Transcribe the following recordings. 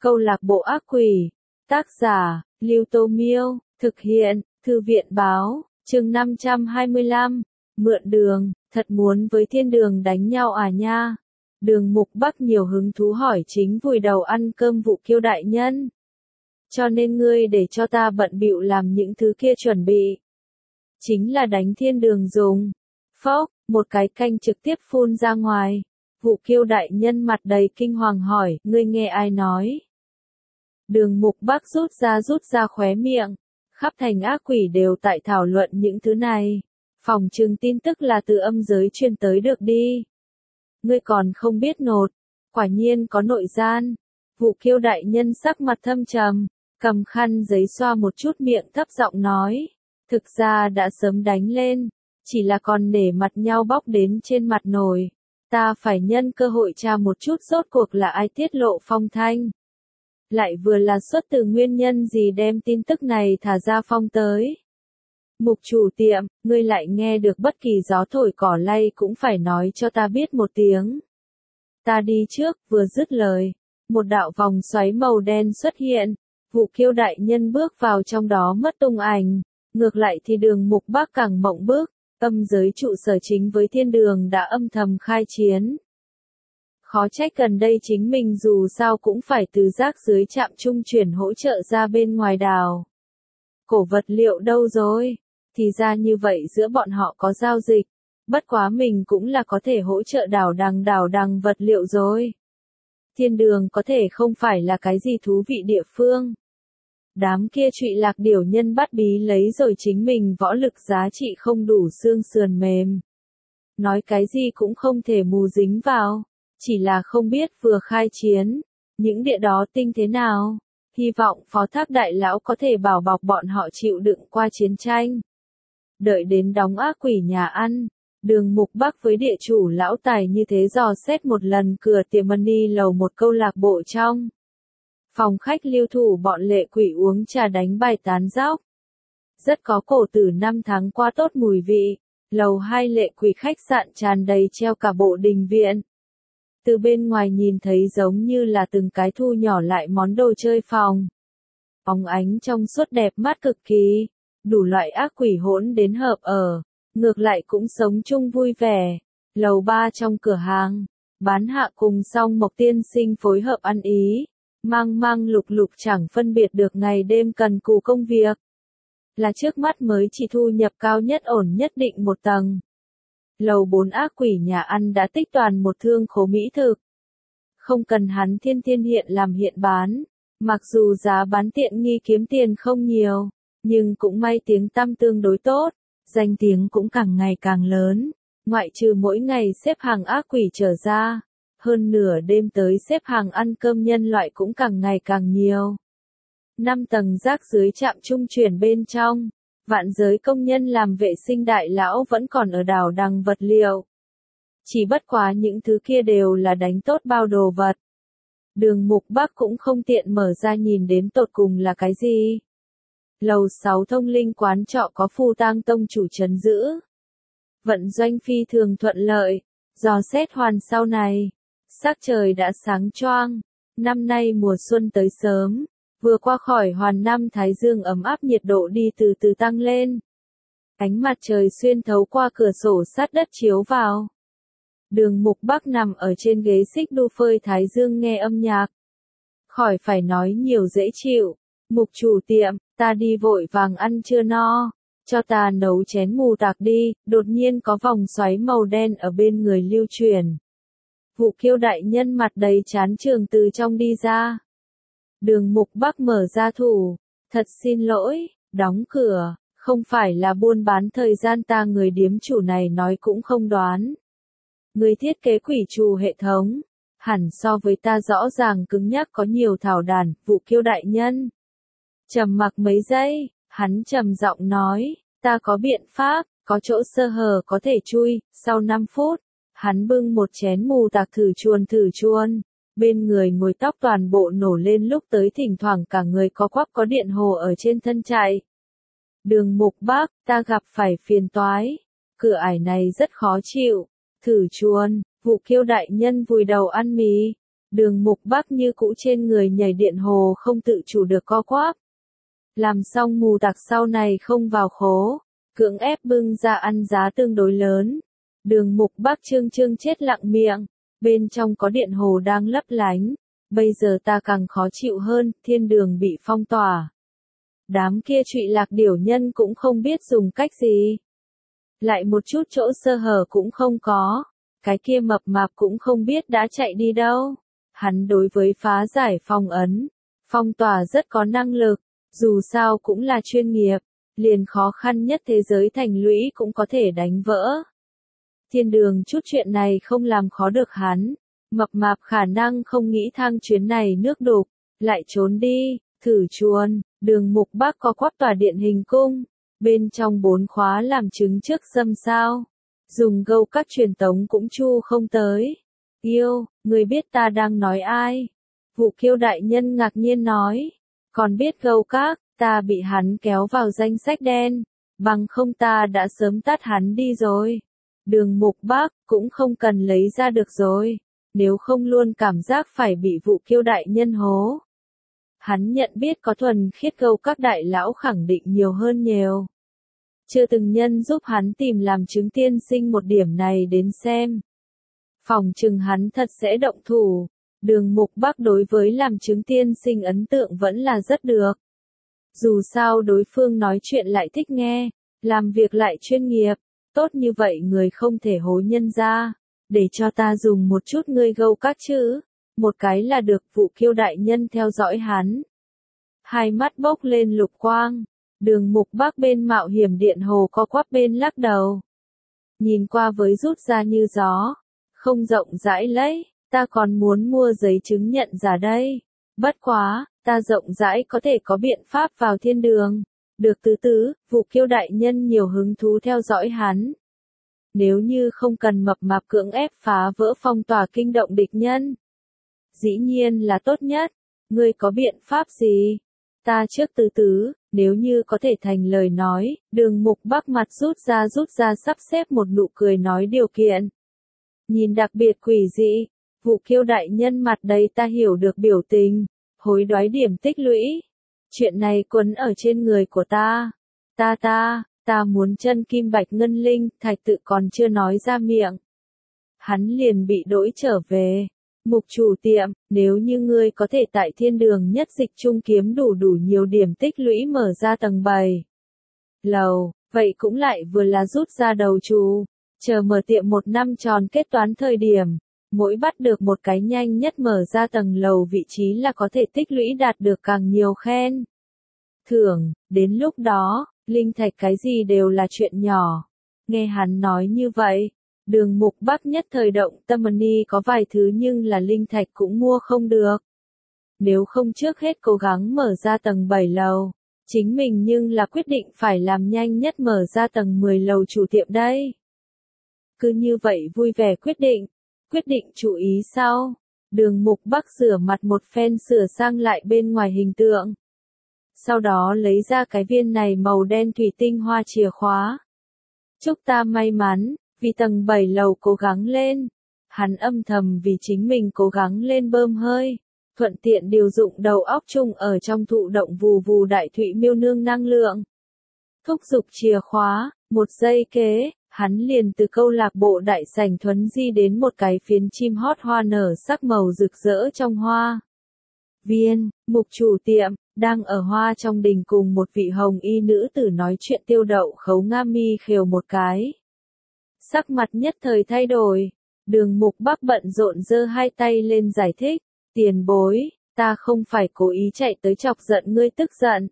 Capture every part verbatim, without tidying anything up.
Câu lạc bộ ác quỷ. Tác giả, Lưu Tô Miêu. Thực hiện, Thư viện Báo. Chương năm trăm hai mươi lăm. Mượn đường, thật muốn với thiên đường đánh nhau à nha. Đường Mục Bắc nhiều hứng thú hỏi chính vùi đầu ăn cơm Vũ Kiêu đại nhân. Cho nên ngươi để cho ta bận bịu làm những thứ kia chuẩn bị. Chính là đánh thiên đường dùng. Phốc, một cái canh trực tiếp phun ra ngoài. Vũ Kiêu đại nhân mặt đầy kinh hoàng hỏi, ngươi nghe ai nói? Đường Mục Bắc rút ra rút ra khóe miệng. Khắp thành ác quỷ đều tại thảo luận những thứ này. Phòng trừng tin tức là từ âm giới truyền tới được đi. Ngươi còn không biết nột. Quả nhiên có nội gian. Vũ Kiêu đại nhân sắc mặt thâm trầm, cầm khăn giấy xoa một chút miệng thấp giọng nói. Thực ra đã sớm đánh lên. Chỉ là còn nể mặt nhau bóc đến trên mặt nồi. Ta phải nhân cơ hội tra một chút rốt cuộc là ai tiết lộ phong thanh. Lại vừa là xuất từ nguyên nhân gì đem tin tức này thả ra phong tới. Mục chủ tiệm, ngươi lại nghe được bất kỳ gió thổi cỏ lay cũng phải nói cho ta biết một tiếng. Ta đi trước, vừa dứt lời. Một đạo vòng xoáy màu đen xuất hiện. Vũ Kiêu đại nhân bước vào trong đó mất tung ảnh. Ngược lại thì đường Mục Bắc càng mộng bước. Âm giới trụ sở chính với thiên đường đã âm thầm khai chiến. Khó trách gần đây chính mình dù sao cũng phải từ rác dưới trạm trung chuyển hỗ trợ ra bên ngoài đảo. Cổ vật liệu đâu rồi? Thì ra như vậy giữa bọn họ có giao dịch. Bất quá mình cũng là có thể hỗ trợ đảo đằng đảo đằng vật liệu rồi. Thiên đường có thể không phải là cái gì thú vị địa phương. Đám kia trụy lạc điểu nhân bắt bí lấy rồi chính mình võ lực giá trị không đủ xương sườn mềm. Nói cái gì cũng không thể mù dính vào. Chỉ là không biết vừa khai chiến. Những địa đó tinh thế nào. Hy vọng phó thác đại lão có thể bảo bọc bọn họ chịu đựng qua chiến tranh. Đợi đến đóng ác quỷ nhà ăn. Đường Mục Bắc với địa chủ lão tài như thế dò xét một lần cửa tiệm money lầu một câu lạc bộ trong. Phòng khách lưu thủ bọn lệ quỷ uống trà đánh bài tán dóc. Rất có cổ tử năm tháng qua tốt mùi vị. Lầu hai lệ quỷ khách sạn tràn đầy treo cả bộ đình viện. Từ bên ngoài nhìn thấy giống như là từng cái thu nhỏ lại món đồ chơi phòng. Óng ánh trong suốt đẹp mắt cực kỳ. Đủ loại ác quỷ hỗn đến hợp ở. Ngược lại cũng sống chung vui vẻ. Lầu ba trong cửa hàng. Bán hạ cùng song Mộc tiên sinh phối hợp ăn ý. Mang mang lục lục chẳng phân biệt được ngày đêm cần cù công việc. Là trước mắt mới chỉ thu nhập cao nhất ổn nhất định một tầng. Lầu bốn ác quỷ nhà ăn đã tích toàn một thương khố mỹ thực. Không cần hắn thiên thiên hiện làm hiện bán. Mặc dù giá bán tiện nghi kiếm tiền không nhiều. Nhưng cũng may tiếng tăm tương đối tốt. Danh tiếng cũng càng ngày càng lớn. Ngoại trừ mỗi ngày xếp hàng ác quỷ trở ra. Hơn nửa đêm tới xếp hàng ăn cơm nhân loại cũng càng ngày càng nhiều. Năm tầng rác dưới trạm trung chuyển bên trong. Vạn giới công nhân làm vệ sinh đại lão vẫn còn ở đảo đằng vật liệu. Chỉ bất quá những thứ kia đều là đánh tốt bao đồ vật. Đường Mục Bắc cũng không tiện mở ra nhìn đến tột cùng là cái gì. Lầu sáu thông linh quán trọ có Phù Tang tông chủ trấn giữ. Vận doanh phi thường thuận lợi. Dò xét hoàn sau này. Sắc trời đã sáng choang. Năm nay mùa xuân tới sớm. Vừa qua khỏi hoàn năm thái dương ấm áp nhiệt độ đi từ từ tăng lên. Ánh mặt trời xuyên thấu qua cửa sổ sát đất chiếu vào. Đường Mục Bắc nằm ở trên ghế xích đu phơi thái dương nghe âm nhạc. Khỏi phải nói nhiều dễ chịu. Mục chủ tiệm, ta đi vội vàng ăn chưa no. Cho ta nấu chén mù tạc đi. Đột nhiên có vòng xoáy màu đen ở bên người lưu truyền. Vũ Kiêu đại nhân mặt đầy chán trường từ trong đi ra. Đường Mục Bắc mở ra thủ. Thật xin lỗi, đóng cửa. Không phải là buôn bán thời gian ta người điếm chủ này nói cũng không đoán. Người thiết kế quỷ trù hệ thống. Hẳn so với ta rõ ràng cứng nhắc có nhiều thảo đàn. Vũ Kiêu đại nhân. Trầm mặc mấy giây, hắn trầm giọng nói. Ta có biện pháp, có chỗ sơ hở có thể chui. Sau năm phút. Hắn bưng một chén mù tạc thử chuồn thử chuồn. Bên người ngồi tóc toàn bộ nổ lên lúc tới thỉnh thoảng cả người có quắp có điện hồ ở trên thân chạy. Đường Mục Bắc, ta gặp phải phiền toái. Cửa ải này rất khó chịu. Thử chuồn, Vũ Kiêu đại nhân vùi đầu ăn mì. Đường Mục Bắc như cũ trên người nhảy điện hồ không tự chủ được co quắp. Làm xong mù tặc sau này không vào khố, cưỡng ép bưng ra ăn giá tương đối lớn. Đường Mục Bắc trương trương chết lặng miệng, bên trong có điện hồ đang lấp lánh. Bây giờ ta càng khó chịu hơn, thiên đường bị phong tỏa. Đám kia trụy lạc điểu nhân cũng không biết dùng cách gì. Lại một chút chỗ sơ hở cũng không có. Cái kia mập mạp cũng không biết đã chạy đi đâu. Hắn đối với phá giải phong ấn, phong tỏa rất có năng lực. Dù sao cũng là chuyên nghiệp, liền khó khăn nhất thế giới thành lũy cũng có thể đánh vỡ. Thiên đường chút chuyện này không làm khó được hắn. Mập mạp khả năng không nghĩ thang chuyến này nước đục, lại trốn đi, thử chuồn. Đường Mục Bắc có quắp tòa điện hình cung, bên trong bốn khóa làm chứng trước xâm sao. Dùng gâu các truyền tống cũng chu không tới. Yêu, người biết ta đang nói ai? Vụ Kiêu đại nhân ngạc nhiên nói. Còn biết gâu các, ta bị hắn kéo vào danh sách đen. Bằng không ta đã sớm tát hắn đi rồi. Đường Mục Bắc cũng không cần lấy ra được rồi. Nếu không luôn cảm giác phải bị Vụ Kiêu đại nhân hố. Hắn nhận biết có thuần khiết gâu các đại lão khẳng định nhiều hơn nhiều. Chưa từng nhân giúp hắn tìm làm chứng tiên sinh một điểm này đến xem. Phòng chừng hắn thật sẽ động thủ. Đường Mục Bắc đối với làm chứng tiên sinh ấn tượng vẫn là rất được. Dù sao đối phương nói chuyện lại thích nghe, làm việc lại chuyên nghiệp, tốt như vậy người không thể hối nhân ra. Để cho ta dùng một chút ngươi gâu các chữ, một cái là được. Vụ Kiêu đại nhân theo dõi hắn. Hai mắt bốc lên lục quang, đường Mục Bắc bên mạo hiểm điện hồ co quắp bên lắc đầu. Nhìn qua với rút ra như gió, không rộng rãi lấy, ta còn muốn mua giấy chứng nhận giả đây. Bất quá, ta rộng rãi có thể có biện pháp vào thiên đường. Được từ từ, Vụ Kiêu đại nhân nhiều hứng thú theo dõi hắn. Nếu như không cần mập mạp cưỡng ép phá vỡ phong tỏa kinh động địch nhân. Dĩ nhiên là tốt nhất, ngươi có biện pháp gì? Ta trước từ từ, nếu như có thể thành lời nói, đường Mục Bắc mặt rút ra rút ra sắp xếp một nụ cười nói điều kiện. Nhìn đặc biệt quỷ dị, Vụ Kiêu đại nhân mặt đầy ta hiểu được biểu tình, hối đoái điểm tích lũy. Chuyện này quấn ở trên người của ta. Ta ta, ta muốn chân kim bạch ngân linh, thạch tự còn chưa nói ra miệng. Hắn liền bị đỗi trở về. Mục chủ tiệm, nếu như ngươi có thể tại thiên đường nhất dịch trung kiếm đủ đủ nhiều điểm tích lũy mở ra tầng bảy lầu, vậy cũng lại vừa là rút ra đầu chủ. Chờ mở tiệm một năm tròn kết toán thời điểm, mỗi bắt được một cái nhanh nhất mở ra tầng lầu vị trí là có thể tích lũy đạt được càng nhiều khen thưởng. Đến lúc đó, linh thạch cái gì đều là chuyện nhỏ. Nghe hắn nói như vậy, đường Mục Bắc nhất thời động tâm. Money có vài thứ nhưng là linh thạch cũng mua không được. Nếu không trước hết cố gắng mở ra tầng bảy lầu, chính mình nhưng là quyết định phải làm nhanh nhất mở ra tầng mười lầu chủ tiệm đây. Cứ như vậy vui vẻ quyết định, quyết định chú ý sau. Đường Mục Bắc rửa mặt một phen sửa sang lại bên ngoài hình tượng. Sau đó lấy ra cái viên này màu đen thủy tinh hoa chìa khóa. Chúc ta may mắn, vì tầng bảy lầu cố gắng lên. Hắn âm thầm vì chính mình cố gắng lên bơm hơi, thuận tiện điều dụng đầu óc chung ở trong thụ động vù vù đại thụy miêu nương năng lượng. Thúc giục chìa khóa, một giây kế, hắn liền từ câu lạc bộ đại sảnh thuấn di đến một cái phiến chim hót hoa nở sắc màu rực rỡ trong hoa viên. Mục chủ tiệm, đang ở hoa trong đình cùng một vị hồng y nữ tử nói chuyện tiêu đậu khấu nga mi khều một cái. Sắc mặt nhất thời thay đổi, đường Mục Bắc bận rộn giơ hai tay lên giải thích, tiền bối, ta không phải cố ý chạy tới chọc giận ngươi tức giận.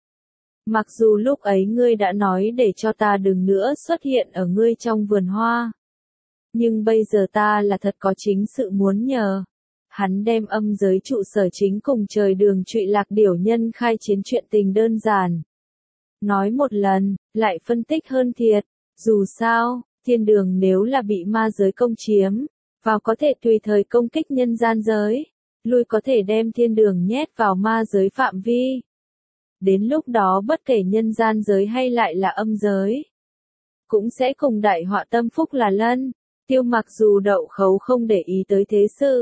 Mặc dù lúc ấy ngươi đã nói để cho ta đừng nữa xuất hiện ở ngươi trong vườn hoa. Nhưng bây giờ ta là thật có chính sự muốn nhờ. Hắn đem âm giới trụ sở chính cùng trời đường trụy lạc điểu nhân khai chiến chuyện tình đơn giản. Nói một lần, lại phân tích hơn thiệt. Dù sao, thiên đường nếu là bị ma giới công chiếm, vào có thể tùy thời công kích nhân gian giới, lui có thể đem thiên đường nhét vào ma giới phạm vi. Đến lúc đó bất kể nhân gian giới hay lại là âm giới, cũng sẽ cùng đại họa tâm phúc là lân. Tiêu Mặc dù đậu khấu không để ý tới thế sự,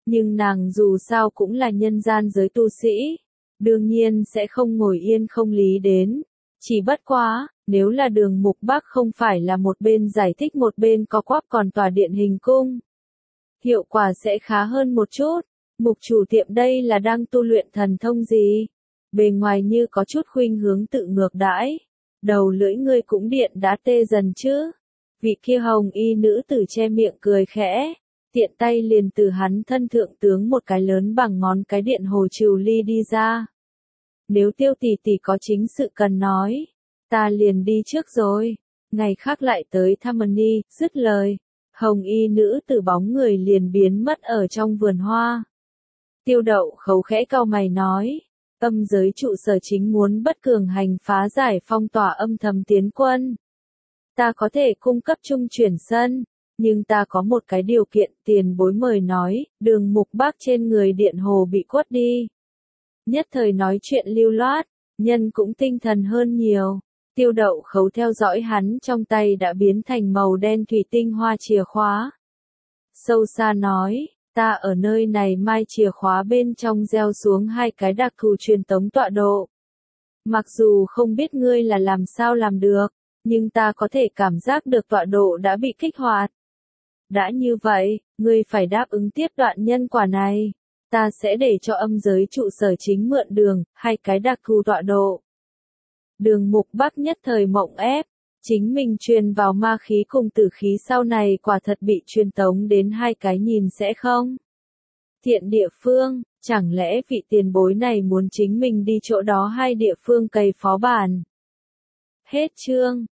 Nhưng nàng dù sao cũng là nhân gian giới tu sĩ, đương nhiên sẽ không ngồi yên không lý đến. Chỉ bất quá, nếu là Đường Mục Bắc không phải là một bên giải thích một bên co quắp còn tòa điện hình cung, hiệu quả sẽ khá hơn một chút. Mục chủ tiệm đây là đang tu luyện thần thông gì? Bề ngoài như có chút khuynh hướng tự ngược đãi. Đầu lưỡi ngươi cũng điện đã tê dần chứ? Vị kia hồng y nữ tử che miệng cười khẽ, tiện tay liền từ hắn thân thượng tướng một cái lớn bằng ngón cái điện hồ trừu ly đi ra. Nếu Tiêu tỷ tỷ có chính sự cần nói, ta liền đi trước rồi, ngày khác lại tới thăm Ni. Dứt lời, hồng y nữ tử bóng người liền biến mất ở trong vườn hoa. Tiêu Đậu Khấu khẽ cau mày nói, âm giới trụ sở chính muốn bất cường hành phá giải phong tỏa âm thầm tiến quân. Ta có thể cung cấp trung chuyển sân, nhưng ta có một cái điều kiện. Tiền bối mời nói, Đường Mục Bắc trên người điện hồ bị quất đi. Nhất thời nói chuyện lưu loát, nhân cũng tinh thần hơn nhiều. Tiêu Đậu Khấu theo dõi hắn trong tay đã biến thành màu đen thủy tinh hoa chìa khóa. Sâu xa nói, ta ở nơi này mai chìa khóa bên trong gieo xuống hai cái đặc thù truyền tống tọa độ. Mặc dù không biết ngươi là làm sao làm được, nhưng ta có thể cảm giác được tọa độ đã bị kích hoạt. Đã như vậy, ngươi phải đáp ứng tiếp đoạn nhân quả này. Ta sẽ để cho âm giới trụ sở chính mượn đường, hai cái đặc thù tọa độ. Đường Mục Bắc nhất thời mộng ép, chính mình truyền vào ma khí cùng tử khí sau này quả thật bị truyền tống đến hai cái nhìn sẽ không. Thiện địa phương, chẳng lẽ vị tiền bối này muốn chính mình đi chỗ đó hai địa phương cày phó bản. Hết chương.